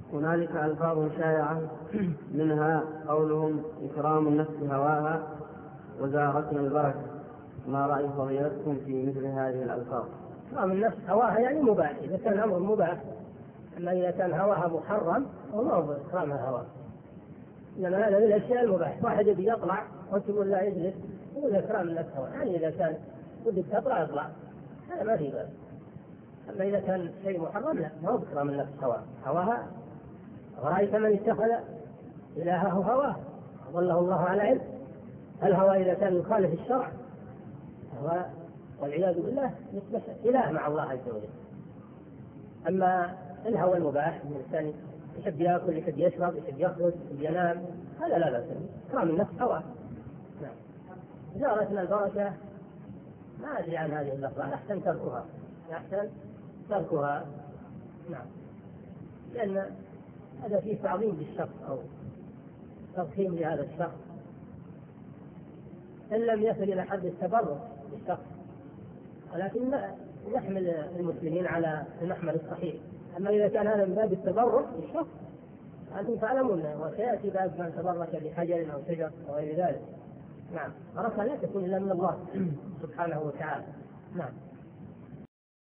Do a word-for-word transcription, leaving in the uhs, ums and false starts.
هنالك ألفاظ شائعة منها قولهم إكرام النفس هواها وزارتنا البركة. ما رأي فضيلتكم في مثل هذه الألفاظ؟ إكرام النفس هواها يعني مباح إذا كان أمر مباح، أما إذا كان هواها محرم فما هو إكرامها هواها، إنما هذا من الأشياء المباح. واحد يبي يطلع وتقول لا يجلس يقول إكرام النفس هواها، يعني إذا كان ودك تطلع يطلع هذا ما في بأس. أما إذا كان شيء محرم لا، ما هو إكرام النفس هواها. هواها ورأيت من اتخذ إلهه هواه أضله الله على علم. الهوى إذا كان يخالف الشرع هو والعياذ بالله يصبح إله مع الله عز وجل. أما الهوى المباح الإنسان يحب يأكل يحب يشرب يحب يخرج يحب ينام هذا لا بأس، إكرام النفس هواه. نعم. زارتنا البركة ما أدري عن هذه اللفظة، أحسن تركها، أحسن تركها. نعم، لأن هذا فيه تعظيم للشخص أو تضخيم لهذا الشخص، إن لم يصل إلى حد التبرك بالشخص، ولكن نحمل المسلمين على المحمل الصحيح. أما إذا كان هذا من باب التبرك بالشخص أنتم تعلمون وسيأتي باب من تبرك بحجر أو شجر وغير ذلك. نعم، البركة لا تكون إلا من الله سبحانه وتعالى. نعم.